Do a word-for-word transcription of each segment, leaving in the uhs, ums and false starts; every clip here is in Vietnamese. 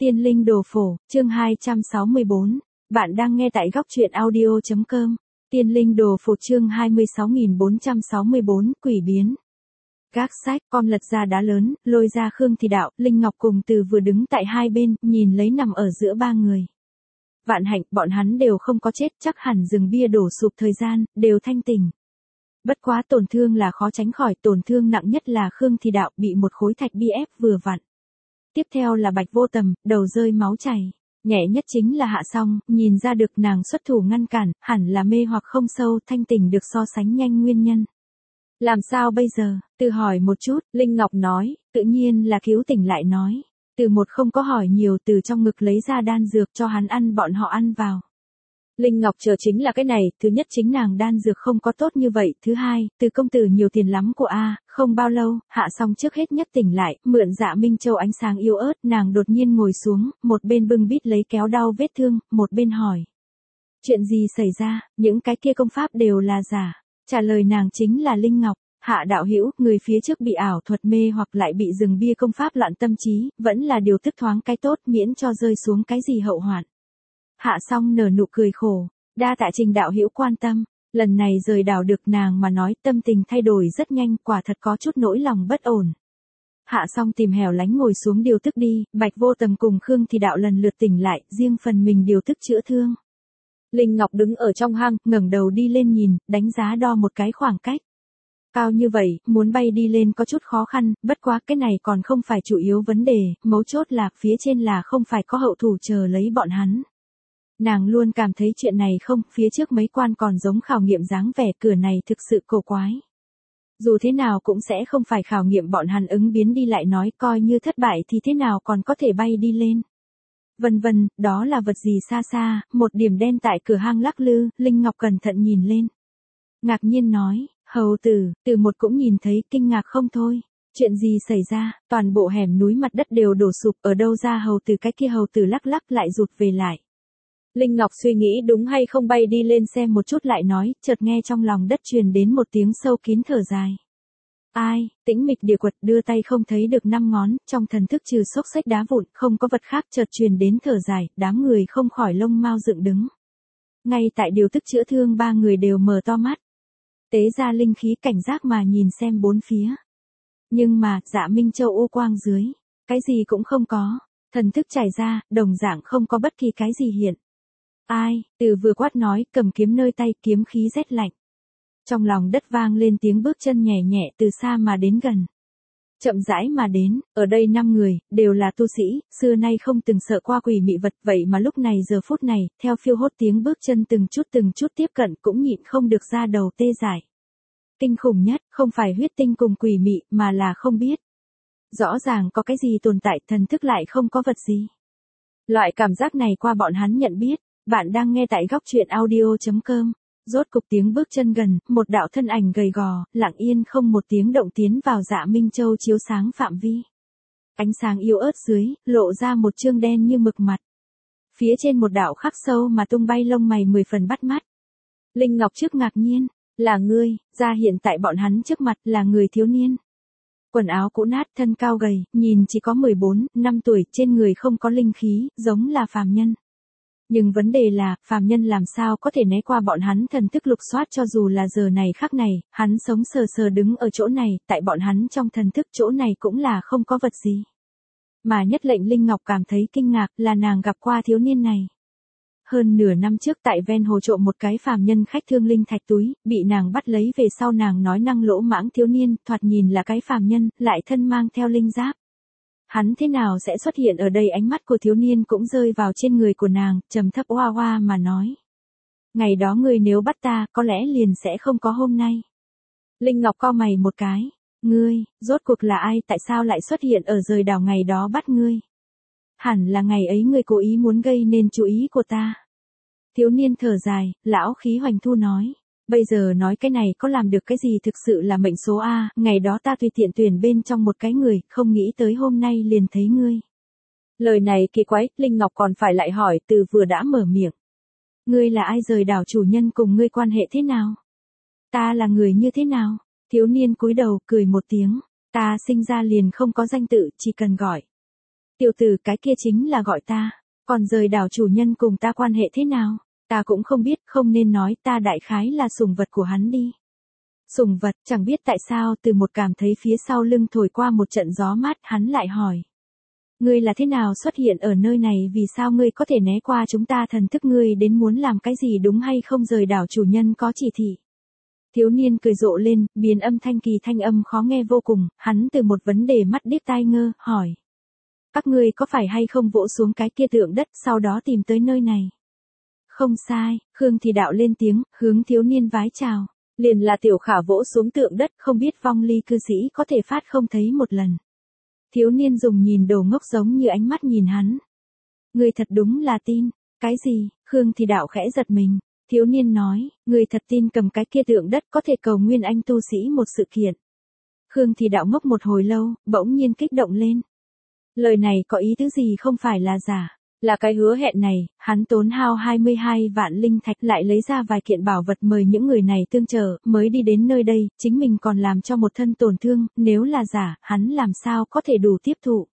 Tiên linh đồ phổ, chương hai trăm sáu mươi bốn. Bạn đang nghe tại góc truyện audio chấm com. Tiên linh đồ phổ chương hai mươi sáu nghìn bốn trăm sáu mươi bốn, quỷ biến. Gác sách, com lật ra đá lớn, lôi ra Khương Thì Đạo, Linh Ngọc cùng Từ vừa đứng tại hai bên, nhìn lấy nằm ở giữa ba người. Vạn hạnh, bọn hắn đều không có chết, chắc hẳn rừng bia đổ sụp thời gian, đều thanh tỉnh. Bất quá tổn thương là khó tránh khỏi, tổn thương nặng nhất là Khương Thì Đạo bị một khối thạch bi ép vừa vặn. Tiếp theo là Bạch Vô Tầm, đầu rơi máu chảy. Nhẹ nhất chính là Hạ Song, nhìn ra được nàng xuất thủ ngăn cản, hẳn là mê hoặc không sâu, thanh tỉnh được so sánh nhanh nguyên nhân. Làm sao bây giờ? Từ hỏi một chút, Linh Ngọc nói, tự nhiên là cứu tỉnh lại nói. Từ một không có hỏi nhiều, từ trong ngực lấy ra đan dược cho hắn ăn, bọn họ ăn vào. Linh Ngọc chờ chính là cái này, thứ nhất chính nàng đan dược không có tốt như vậy, thứ hai, Từ công tử nhiều tiền lắm của a, không bao lâu, Hạ Song trước hết nhất tỉnh lại, mượn Dạ Minh Châu ánh sáng yếu ớt, nàng đột nhiên ngồi xuống, một bên bưng bít lấy kéo đau vết thương, một bên hỏi. Chuyện gì xảy ra, những cái kia công pháp đều là giả, trả lời nàng chính là Linh Ngọc. Hạ đạo hữu, người phía trước bị ảo thuật mê hoặc lại bị rừng bia công pháp loạn tâm trí, vẫn là điều tức thoáng cái tốt miễn cho rơi xuống cái gì hậu hoạn. Hạ Song nở nụ cười khổ, đa tạ Trình đạo hữu quan tâm, lần này rời đảo được nàng mà nói tâm tình thay đổi rất nhanh, quả thật có chút nỗi lòng bất ổn. Hạ Song tìm hẻo lánh ngồi xuống điều tức đi, Bạch Vô Tầm cùng Khương Thì Đạo lần lượt tỉnh lại, riêng phần mình điều tức chữa thương. Linh Ngọc đứng ở trong hang, ngẩng đầu đi lên nhìn, đánh giá đo một cái khoảng cách. Cao như vậy, muốn bay đi lên có chút khó khăn, bất quá cái này còn không phải chủ yếu vấn đề, mấu chốt là phía trên là không phải có hậu thủ chờ lấy bọn hắn. Nàng luôn cảm thấy chuyện này không, phía trước mấy quan còn giống khảo nghiệm dáng vẻ, cửa này thực sự cổ quái. Dù thế nào cũng sẽ không phải khảo nghiệm bọn hắn ứng biến đi lại nói, coi như thất bại thì thế nào còn có thể bay đi lên. Vân vân, đó là vật gì xa xa, một điểm đen tại cửa hang lắc lư, Linh Ngọc cẩn thận nhìn lên. Ngạc nhiên nói, hầu tử, Từ một cũng nhìn thấy, kinh ngạc không thôi. Chuyện gì xảy ra, toàn bộ hẻm núi mặt đất đều đổ sụp, ở đâu ra hầu tử, cái kia hầu tử lắc lắc lại rụt về lại. Linh Ngọc suy nghĩ đúng hay không bay đi lên xem một chút lại nói, chợt nghe trong lòng đất truyền đến một tiếng sâu kín thở dài. Ai, tĩnh mịch địa quật, đưa tay không thấy được năm ngón, trong thần thức trừ xốc xách đá vụn, không có vật khác, chợt truyền đến thở dài, đám người không khỏi lông mao dựng đứng. Ngay tại điều tức chữa thương ba người đều mở to mắt. Tế ra linh khí cảnh giác mà nhìn xem bốn phía. Nhưng mà, Dạ Minh Châu ô quang dưới, cái gì cũng không có, thần thức trải ra, đồng dạng không có bất kỳ cái gì hiện. Ai, Từ vừa quát nói, cầm kiếm nơi tay, kiếm khí rét lạnh. Trong lòng đất vang lên tiếng bước chân nhẹ nhẹ từ xa mà đến gần. Chậm rãi mà đến, ở đây năm người, đều là tu sĩ, xưa nay không từng sợ qua quỷ mị vật, vậy mà lúc này giờ phút này, theo phiêu hốt tiếng bước chân từng chút từng chút tiếp cận cũng nhịn không được ra đầu tê dại. Kinh khủng nhất, không phải huyết tinh cùng quỷ mị, mà là không biết. Rõ ràng có cái gì tồn tại, thần thức lại không có vật gì. Loại cảm giác này qua bọn hắn nhận biết. Bạn đang nghe tại góc truyện audio chấm com. Rốt cục tiếng bước chân gần, một đạo thân ảnh gầy gò, lặng yên không một tiếng động tiến vào Dạ Minh Châu chiếu sáng phạm vi. Ánh sáng yếu ớt dưới, lộ ra một trương đen như mực mặt. Phía trên một đạo khắc sâu mà tung bay lông mày mười phần bắt mắt. Linh Ngọc trước ngạc nhiên, là ngươi, ra hiện tại bọn hắn trước mặt là người thiếu niên. Quần áo cũ nát, thân cao gầy, nhìn chỉ có mười bốn, năm tuổi, trên người không có linh khí, giống là phàm nhân. Nhưng vấn đề là, phàm nhân làm sao có thể né qua bọn hắn thần thức lục soát, cho dù là giờ này khắc này, hắn sống sờ sờ đứng ở chỗ này, tại bọn hắn trong thần thức chỗ này cũng là không có vật gì. Mà nhất lệnh Linh Ngọc cảm thấy kinh ngạc là nàng gặp qua thiếu niên này. Hơn nửa năm trước tại ven hồ trộm một cái phàm nhân khách thương linh thạch túi, bị nàng bắt lấy về sau nàng nói năng lỗ mãng, thiếu niên, thoạt nhìn là cái phàm nhân, lại thân mang theo linh giáp. Hắn thế nào sẽ xuất hiện ở đây, ánh mắt của thiếu niên cũng rơi vào trên người của nàng, trầm thấp oa oa mà nói. Ngày đó ngươi nếu bắt ta, có lẽ liền sẽ không có hôm nay. Linh Ngọc cau mày một cái, ngươi, rốt cuộc là ai, tại sao lại xuất hiện ở rời đảo ngày đó bắt ngươi? Hẳn là ngày ấy ngươi cố ý muốn gây nên chú ý của ta. Thiếu niên thở dài, lão khí hoành thu nói. Bây giờ nói cái này có làm được cái gì, thực sự là mệnh số A, ngày đó ta tùy tiện tuyển bên trong một cái người, không nghĩ tới hôm nay liền thấy ngươi. Lời này kỳ quái, Linh Ngọc còn phải lại hỏi, Từ vừa đã mở miệng. Ngươi là ai, rời đảo chủ nhân cùng ngươi quan hệ thế nào? Ta là người như thế nào? Thiếu niên cúi đầu, cười một tiếng. Ta sinh ra liền không có danh tự, chỉ cần gọi Tiểu tử cái kia chính là gọi ta, còn rời đảo chủ nhân cùng ta quan hệ thế nào, ta cũng không biết, không nên nói, ta đại khái là sủng vật của hắn đi. Sủng vật, chẳng biết tại sao từ một cảm thấy phía sau lưng thổi qua một trận gió mát, hắn lại hỏi. Ngươi là thế nào xuất hiện ở nơi này, vì sao ngươi có thể né qua chúng ta thần thức, ngươi đến muốn làm cái gì đúng hay không, rời đảo chủ nhân có chỉ thị. Thiếu niên cười rộ lên, biến âm thanh kỳ thanh âm khó nghe vô cùng, hắn từ một vấn đề mắt điếc tai ngơ, hỏi. Các ngươi có phải hay không vỗ xuống cái kia tượng đất, sau đó tìm tới nơi này? Không sai, Khương Thì Đạo lên tiếng, hướng thiếu niên vái chào. Liền là tiểu khả vỗ xuống tượng đất, không biết vong ly cư sĩ có thể phát không thấy một lần. Thiếu niên dùng nhìn đồ ngốc giống như ánh mắt nhìn hắn. Người thật đúng là tin. Cái gì? Khương Thì Đạo khẽ giật mình. Thiếu niên nói, người thật tin cầm cái kia tượng đất có thể cầu nguyên anh tu sĩ một sự kiện. Khương Thì Đạo ngốc một hồi lâu, bỗng nhiên kích động lên. Lời này có ý tứ gì, không phải là giả. Là cái hứa hẹn này, hắn tốn hao hai mươi hai vạn linh thạch lại lấy ra vài kiện bảo vật mời những người này tương trợ, mới đi đến nơi đây, chính mình còn làm cho một thân tổn thương, nếu là giả, hắn làm sao có thể đủ tiếp thụ.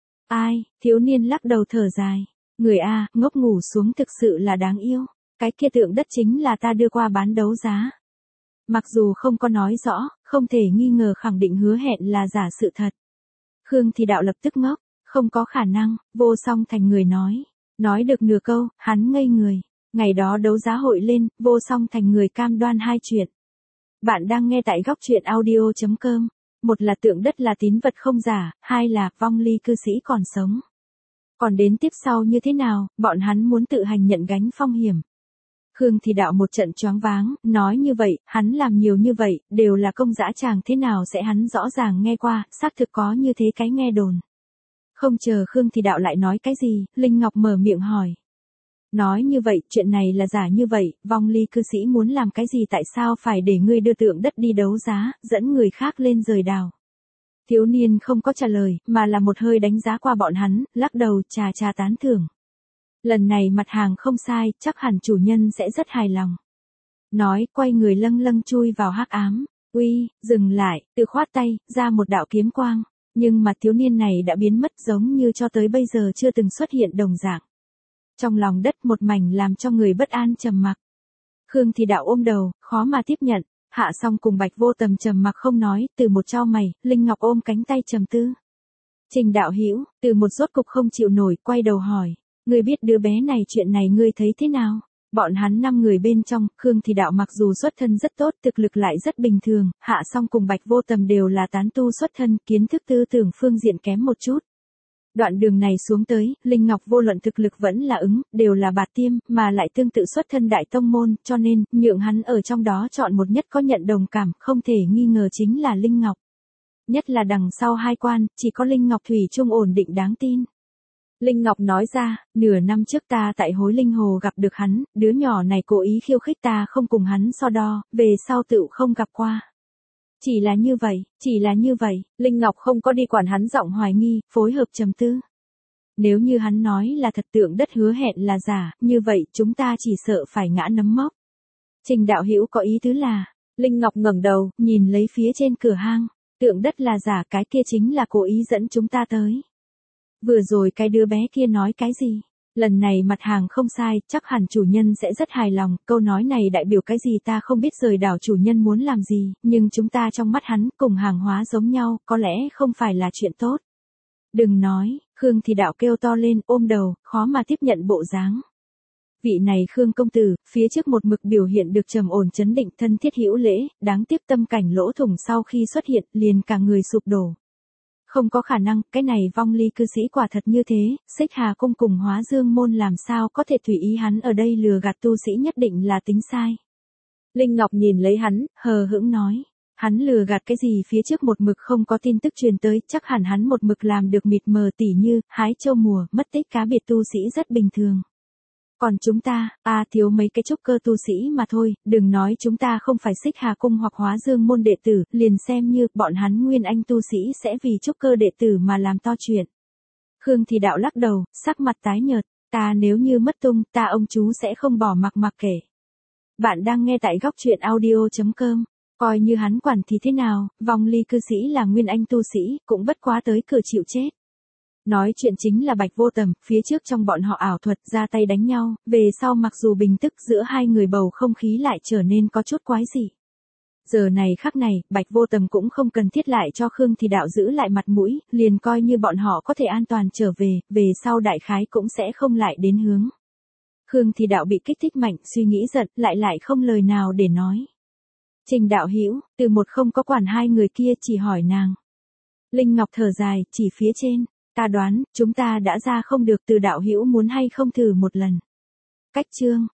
Ai, thiếu niên lắc đầu thở dài. Người A, ngốc ngủ xuống thực sự là đáng yêu. Cái kia tượng đất chính là ta đưa qua bán đấu giá. Mặc dù không có nói rõ, không thể nghi ngờ khẳng định hứa hẹn là giả sự thật. Khương Thì Đạo lập tức ngốc. Không có khả năng, Vô Song Thành người nói. Nói được nửa câu, hắn ngây người. Ngày đó đấu giá hội lên, Vô Song Thành người cam đoan hai chuyện. Bạn đang nghe tại góc truyện audio chấm com. Một là tượng đất là tín vật không giả, hai là vong ly cư sĩ còn sống. Còn đến tiếp sau như thế nào, bọn hắn muốn tự hành nhận gánh phong hiểm. Khương Thì Đạo một trận choáng váng, nói như vậy, hắn làm nhiều như vậy, đều là công dã tràng, thế nào sẽ hắn rõ ràng nghe qua, xác thực có như thế cái nghe đồn. Không chờ Khương Thì Đạo lại nói cái gì, Linh Ngọc mở miệng hỏi. Nói như vậy, chuyện này là giả như vậy, vong ly cư sĩ muốn làm cái gì, tại sao phải để ngươi đưa tượng đất đi đấu giá, dẫn người khác lên rời đảo. Thiếu niên không có trả lời, mà là một hơi đánh giá qua bọn hắn, lắc đầu trà trà tán thưởng. Lần này mặt hàng không sai, chắc hẳn chủ nhân sẽ rất hài lòng. Nói, quay người lâng lâng chui vào hắc ám. Uy, dừng lại, tự khoát tay, ra một đạo kiếm quang. Nhưng mà thiếu niên này đã biến mất, giống như cho tới bây giờ chưa từng xuất hiện đồng dạng. Trong lòng đất một mảnh làm cho người bất an trầm mặc. Khương Thì Đạo ôm đầu, khó mà tiếp nhận. Hạ Song cùng Bạch Vô Tầm trầm mặc không nói, từ một trao mày, Linh Ngọc ôm cánh tay trầm tư. Trình Đạo Hữu, từ một rốt cục không chịu nổi, quay đầu hỏi, ngươi biết đứa bé này, chuyện này ngươi thấy thế nào? Bọn hắn năm người bên trong, Khương Thì Đạo mặc dù xuất thân rất tốt, thực lực lại rất bình thường, Hạ Song cùng Bạch Vô Tầm đều là tán tu xuất thân, kiến thức tư tưởng phương diện kém một chút. Đoạn đường này xuống tới, Linh Ngọc vô luận thực lực vẫn là ứng, đều là bạt tiêm, mà lại tương tự xuất thân đại tông môn, cho nên, nhượng hắn ở trong đó chọn một nhất có nhận đồng cảm, không thể nghi ngờ chính là Linh Ngọc. Nhất là đằng sau hai quan, chỉ có Linh Ngọc thủy chung ổn định đáng tin. Linh Ngọc nói ra, nửa năm trước ta tại Hối Linh Hồ gặp được hắn, đứa nhỏ này cố ý khiêu khích ta, không cùng hắn so đo, về sau tựu không gặp qua. Chỉ là như vậy, chỉ là như vậy, Linh Ngọc không có đi quản hắn giọng hoài nghi, phối hợp trầm tư. Nếu như hắn nói là thật, tượng đất hứa hẹn là giả, như vậy chúng ta chỉ sợ phải ngã nấm mốc. Trình Đạo Hữu có ý tứ là, Linh Ngọc ngẩng đầu, nhìn lấy phía trên cửa hang, tượng đất là giả, cái kia chính là cố ý dẫn chúng ta tới. Vừa rồi cái đứa bé kia nói cái gì? Lần này mặt hàng không sai, chắc hẳn chủ nhân sẽ rất hài lòng, câu nói này đại biểu cái gì ta không biết, rời đảo chủ nhân muốn làm gì, nhưng chúng ta trong mắt hắn cùng hàng hóa giống nhau, có lẽ không phải là chuyện tốt. Đừng nói, Khương Thì Đạo kêu to lên, ôm đầu, khó mà tiếp nhận bộ dáng. Vị này Khương công tử, phía trước một mực biểu hiện được trầm ổn trấn định, thân thiết hữu lễ, đáng tiếc tâm cảnh lỗ thủng sau khi xuất hiện, liền cả người sụp đổ. Không có khả năng, cái này vong ly cư sĩ quả thật như thế, Xích Hà cung cùng Hóa Dương môn làm sao có thể tùy ý hắn ở đây lừa gạt tu sĩ, nhất định là tính sai. Linh Ngọc nhìn lấy hắn, hờ hững nói, hắn lừa gạt cái gì, phía trước một mực không có tin tức truyền tới, chắc hẳn hắn một mực làm được mịt mờ, tỉ như, hái châu mùa, mất tích cá biệt tu sĩ rất bình thường. Còn chúng ta, à thiếu mấy cái trúc cơ tu sĩ mà thôi, đừng nói chúng ta không phải Xích Hà cung hoặc Hóa Dương môn đệ tử, liền xem như bọn hắn nguyên anh tu sĩ sẽ vì trúc cơ đệ tử mà làm to chuyện. Khương Thì Đạo lắc đầu, sắc mặt tái nhợt, ta nếu như mất tung, ta ông chú sẽ không bỏ mặc mặc kệ. Bạn đang nghe tại góc truyện audio chấm com, coi như hắn quản thì thế nào, vong ly cư sĩ là nguyên anh tu sĩ, cũng bất quá tới cửa chịu chết. Nói chuyện chính là Bạch Vô Tầm, phía trước trong bọn họ ảo thuật ra tay đánh nhau, về sau mặc dù bình tức giữa hai người bầu không khí lại trở nên có chút quái dị. Giờ này khắc này, Bạch Vô Tầm cũng không cần thiết lại cho Khương Thì Đạo giữ lại mặt mũi, liền coi như bọn họ có thể an toàn trở về, về sau đại khái cũng sẽ không lại đến hướng. Khương Thì Đạo bị kích thích mạnh, suy nghĩ giật, lại lại không lời nào để nói. Trình đạo hữu, từ một không có quản hai người kia chỉ hỏi nàng. Linh Ngọc thở dài, chỉ phía trên, ta đoán, chúng ta đã ra không được, từ đạo hữu muốn hay không thử một lần. Cách chương.